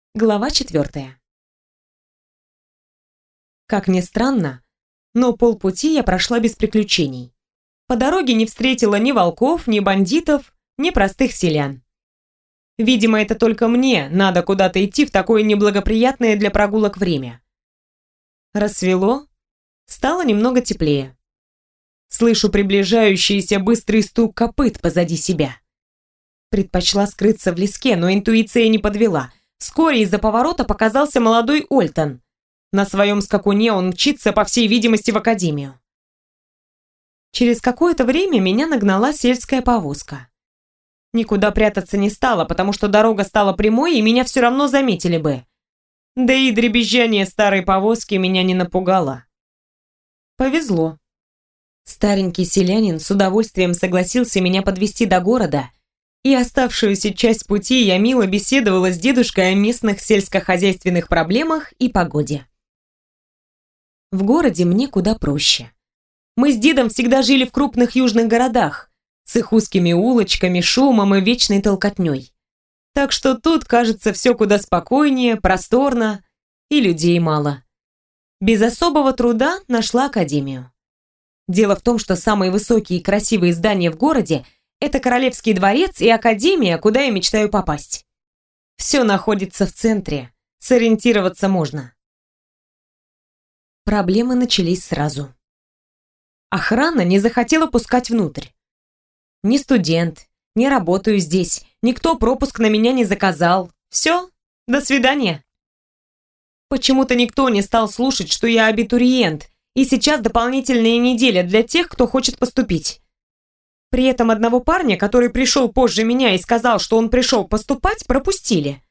Глава 4. Как ни странно, но полпути я прошла без приключений. По дороге не встретила ни волков, ни бандитов, ни простых селян. Видимо, это только мне надо куда-то идти в такое неблагоприятное для прогулок время. Рассвело, стало немного теплее. Слышу приближающийся быстрый стук копыт позади себя. Предпочла скрыться в леске, но интуиция не подвела. Вскоре из-за поворота показался молодой Ольтон. На своем скакуне он мчится, по всей видимости, в академию. Через какое-то время меня нагнала сельская повозка. Никуда прятаться не стала, потому что дорога стала прямой, и меня все равно заметили бы. Да и дребезжание старой повозки меня не напугало. Повезло. Старенький селянин с удовольствием согласился меня подвезти до города, и оставшуюся часть пути я мило беседовала с дедушкой о местных сельскохозяйственных проблемах и погоде. В городе мне куда проще. Мы с дедом всегда жили в крупных южных городах, с их узкими улочками, шумом и вечной толкотней. Так что тут, кажется, все куда спокойнее, просторно и людей мало. Без особого труда нашла академию. Дело в том, что самые высокие и красивые здания в городе – это Королевский дворец и академия, куда я мечтаю попасть. Все находится в центре, сориентироваться можно. Проблемы начались сразу. Охрана не захотела пускать внутрь. Ни студент, ни работаю здесь, никто пропуск на меня не заказал. Все, до свидания. Почему-то никто не стал слушать, что я абитуриент, и сейчас дополнительная неделя для тех, кто хочет поступить. При этом одного парня, который пришел позже меня и сказал, что он пришел поступать, пропустили.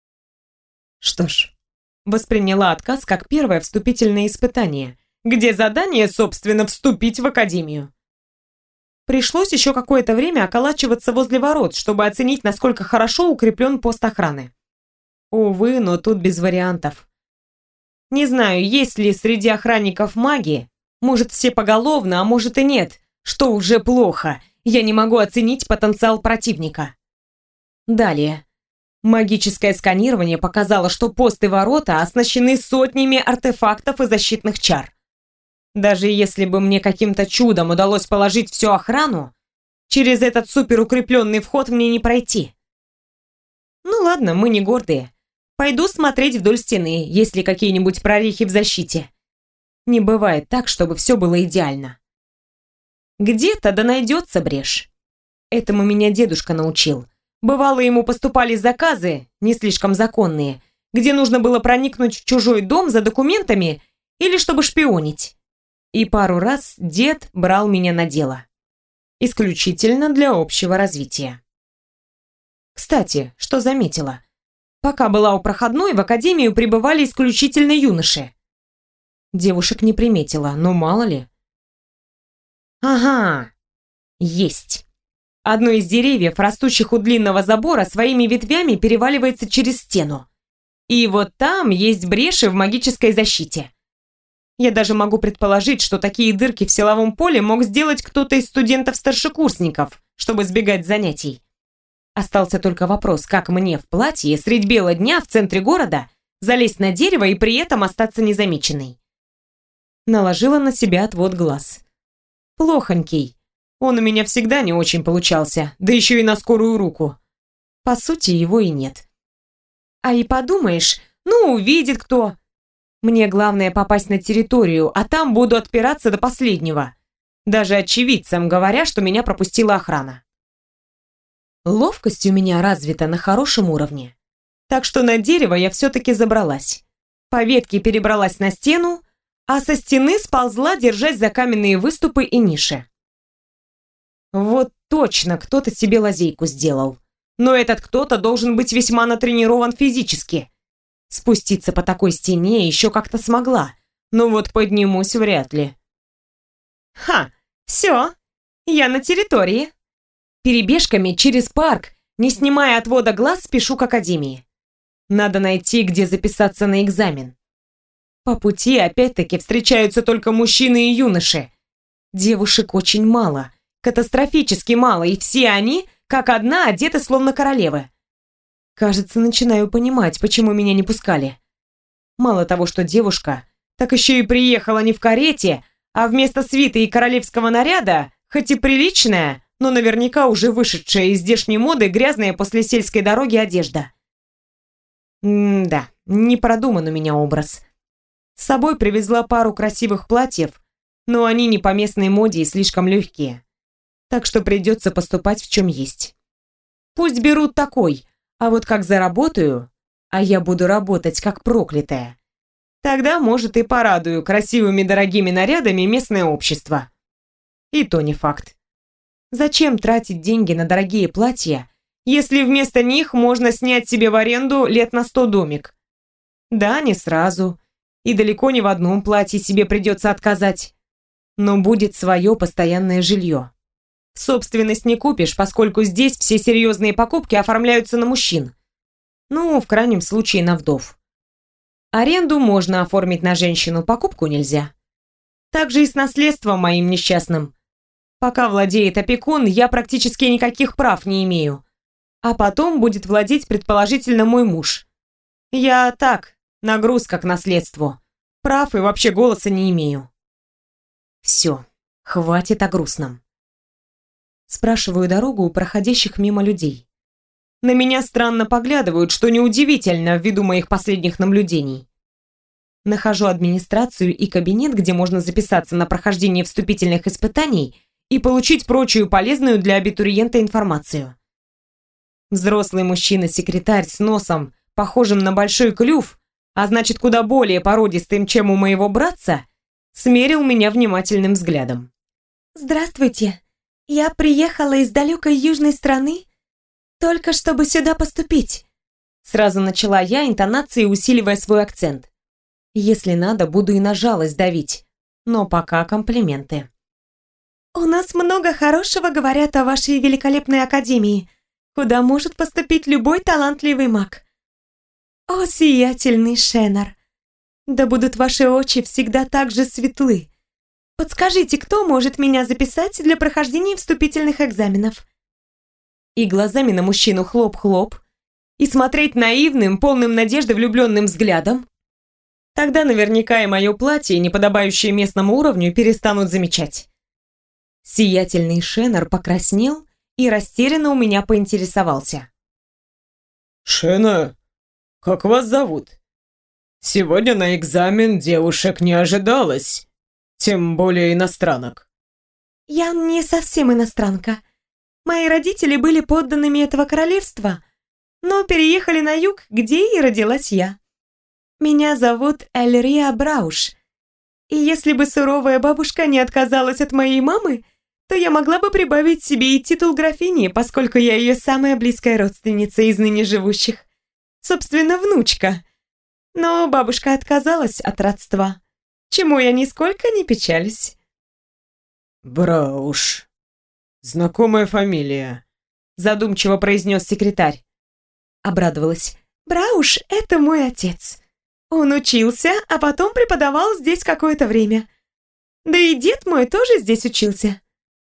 Что ж, восприняла отказ как первое вступительное испытание, где задание, собственно, вступить в академию. Пришлось еще какое-то время околачиваться возле ворот, чтобы оценить, насколько хорошо укреплен пост охраны. Увы, но тут без вариантов. Не знаю, есть ли среди охранников маги, может, все поголовно, а может и нет, что уже плохо. Я не могу оценить потенциал противника. Далее. Магическое сканирование показало, что пост и ворота оснащены сотнями артефактов и защитных чар. Даже если бы мне каким-то чудом удалось положить всю охрану, через этот суперукрепленный вход мне не пройти. Ну ладно, мы не гордые. Пойду смотреть вдоль стены, есть ли какие-нибудь прорехи в защите. Не бывает так, чтобы все было идеально. Где-то да найдется брешь. Этому меня дедушка научил. Бывало, ему поступали заказы, не слишком законные, где нужно было проникнуть в чужой дом за документами или чтобы шпионить. И пару раз дед брал меня на дело. Исключительно для общего развития. Кстати, что заметила? Пока была у проходной, в академию прибывали исключительно юноши. Девушек не приметила, но мало ли. Ага, есть. Одно из деревьев, растущих у длинного забора, своими ветвями переваливается через стену. И вот там есть бреши в магической защите. Я даже могу предположить, что такие дырки в силовом поле мог сделать кто-то из студентов-старшекурсников, чтобы сбегать занятий. Остался только вопрос, как мне в платье средь бела дня в центре города залезть на дерево и при этом остаться незамеченной. Наложила на себя отвод глаз. Плохонький. Он у меня всегда не очень получался, да еще и на скорую руку. По сути, его и нет. А и подумаешь, ну, увидит кто. Мне главное попасть на территорию, а там буду отпираться до последнего. Даже очевидцам говоря, что меня пропустила охрана. Ловкость у меня развита на хорошем уровне. Так что на дерево я все-таки забралась. По ветке перебралась на стену, а со стены сползла, держась за каменные выступы и ниши. Вот точно кто-то себе лазейку сделал. Но этот кто-то должен быть весьма натренирован физически. Спуститься по такой стене еще как-то смогла, но вот поднимусь вряд ли. Ха, все, я на территории. Перебежками через парк, не снимая отвода глаз, спешу к академии. Надо найти, где записаться на экзамен. По пути опять-таки встречаются только мужчины и юноши. Девушек очень мало, катастрофически мало, и все они, как одна, одеты словно королевы. Кажется, начинаю понимать, почему меня не пускали. Мало того, что девушка, так еще и приехала не в карете, а вместо свиты и королевского наряда, хоть и приличная, но наверняка уже вышедшая из здешней моды грязная после сельской дороги одежда. Да, не продуман у меня образ. С собой привезла пару красивых платьев, но они не по местной моде и слишком легкие. Так что придется поступать в чем есть. Пусть берут такой, а вот как заработаю, а я буду работать как проклятая, тогда, может, и порадую красивыми дорогими нарядами местное общество. И то не факт. Зачем тратить деньги на дорогие платья, если вместо них можно снять себе в аренду лет на 100 домик? Да, не сразу. И далеко не в одном платье себе придется отказать. Но будет свое постоянное жилье. Собственность не купишь, поскольку здесь все серьезные покупки оформляются на мужчин. Ну, в крайнем случае, на вдов. Аренду можно оформить на женщину, покупку нельзя. Так же и с наследством моим несчастным. Пока владеет опекун, я практически никаких прав не имею. А потом будет владеть, предположительно, мой муж. Я так, нагрузка к наследству. Прав и вообще голоса не имею. Все, хватит о грустном. Спрашиваю дорогу у проходящих мимо людей. На меня странно поглядывают, что неудивительно ввиду моих последних наблюдений. Нахожу администрацию и кабинет, где можно записаться на прохождение вступительных испытаний и получить прочую полезную для абитуриента информацию. Взрослый мужчина-секретарь с носом, похожим на большой клюв, а значит куда более породистым, чем у моего братца, смерил меня внимательным взглядом. «Здравствуйте. Я приехала из далекой южной страны, только чтобы сюда поступить». Сразу начала я, интонацией усиливая свой акцент. Если надо, буду и на жалость давить, но пока комплименты. «У нас много хорошего говорят о вашей великолепной академии, куда может поступить любой талантливый маг. О, сиятельный Шеннер! Да будут ваши очи всегда так же светлы. Подскажите, кто может меня записать для прохождения вступительных экзаменов?» И глазами на мужчину хлоп-хлоп, и смотреть наивным, полным надежды влюбленным взглядом. Тогда наверняка и мое платье, не подобающее местному уровню, перестанут замечать. Сиятельный Шеннер покраснел и растерянно у меня поинтересовался. «Шена, как вас зовут? Сегодня на экзамен девушек не ожидалось, тем более иностранок». «Я не совсем иностранка. Мои родители были подданными этого королевства, но переехали на юг, где и родилась я. Меня зовут Эльрия Брауш, и если бы суровая бабушка не отказалась от моей мамы, то я могла бы прибавить себе и титул графини, поскольку я ее самая близкая родственница из ныне живущих. Собственно, внучка. Но бабушка отказалась от родства, чему я нисколько не печалюсь». «Брауш. Знакомая фамилия», — задумчиво произнес секретарь. Обрадовалась. «Брауш — это мой отец. Он учился, а потом преподавал здесь какое-то время. Да и дед мой тоже здесь учился».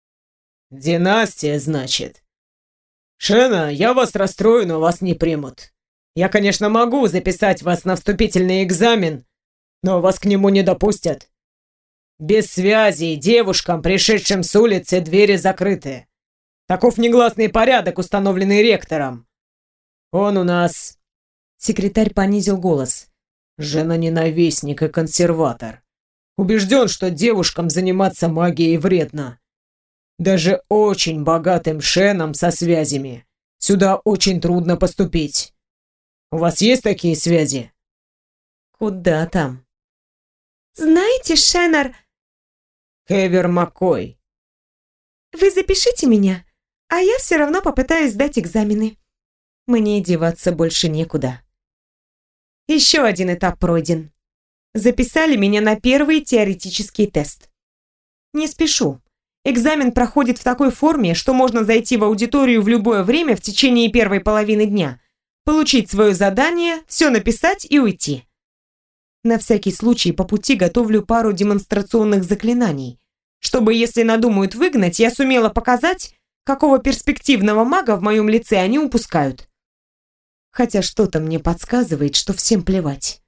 «Династия, значит. Шена, я вас расстрою, но вас не примут. Я, конечно, могу записать вас на вступительный экзамен, но вас к нему не допустят. Без связи девушкам, пришедшим с улицы, двери закрыты. Таков негласный порядок, установленный ректором. Он у нас...» Секретарь понизил голос. «Жена-ненавистник и консерватор. Убежден, что девушкам заниматься магией вредно. Даже очень богатым шенам со связями сюда очень трудно поступить. У вас есть такие связи?» «Куда там?» «Знаете, Шеннер...» «Хевер Маккой». «Вы запишите меня, а я все равно попытаюсь сдать экзамены». Мне деваться больше некуда. Еще один этап пройден. Записали меня на первый теоретический тест. Не спешу. Экзамен проходит в такой форме, что можно зайти в аудиторию в любое время в течение первой половины дня, получить свое задание, все написать и уйти. На всякий случай по пути готовлю пару демонстрационных заклинаний, чтобы, если надумают выгнать, я сумела показать, какого перспективного мага в моем лице они упускают. Хотя что-то мне подсказывает, что всем плевать.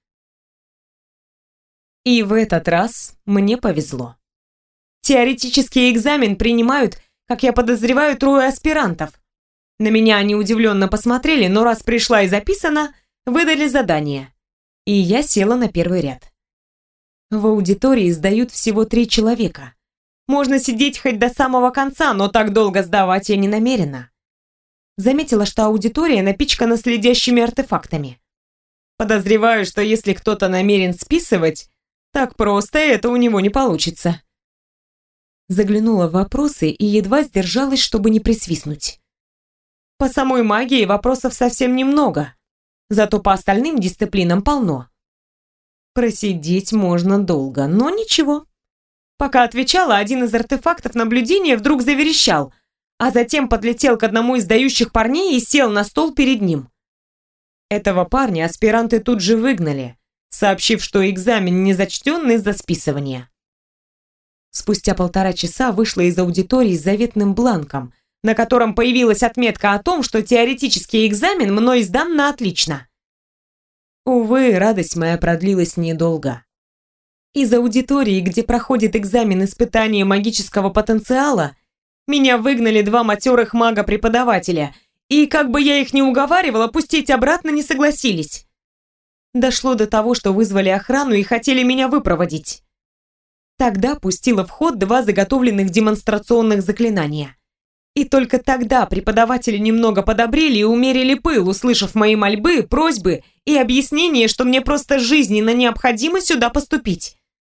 И в этот раз мне повезло. Теоретический экзамен принимают, как я подозреваю, 3 аспирантов. На меня они удивленно посмотрели, но раз пришла и записана, выдали задание. И я села на первый ряд. В аудитории сдают всего 3 человека. Можно сидеть хоть до самого конца, но так долго сдавать я не намерена. Заметила, что аудитория напичкана следящими артефактами. Подозреваю, что если кто-то намерен списывать, так просто это у него не получится. Заглянула в вопросы и едва сдержалась, чтобы не присвистнуть. По самой магии вопросов совсем немного, зато по остальным дисциплинам полно. Просидеть можно долго, но ничего. Пока отвечала, один из артефактов наблюдения вдруг заверещал, а затем подлетел к одному из дающих парней и сел на стол перед ним. Этого парня аспиранты тут же выгнали, сообщив, что экзамен не зачтен из-за списывания. Спустя 1,5 часа вышла из аудитории с заветным бланком, на котором появилась отметка о том, что теоретический экзамен мной сдан на отлично. Увы, радость моя продлилась недолго. Из аудитории, где проходит экзамен испытания магического потенциала, меня выгнали 2 матерых мага-преподавателя, и как бы я их ни уговаривала, пустить обратно не согласились. Дошло до того, что вызвали охрану и хотели меня выпроводить. Тогда пустила в ход 2 заготовленных демонстрационных заклинания. И только тогда преподаватели немного подобрели и умерили пыл, услышав мои мольбы, просьбы и объяснение, что мне просто жизненно необходимо сюда поступить.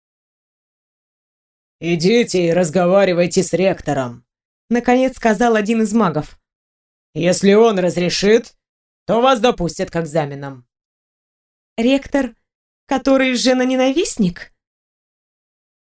«Идите и разговаривайте с ректором», — наконец сказал один из магов. «Если он разрешит, то вас допустят к экзаменам». Ректор, который женоненавистник?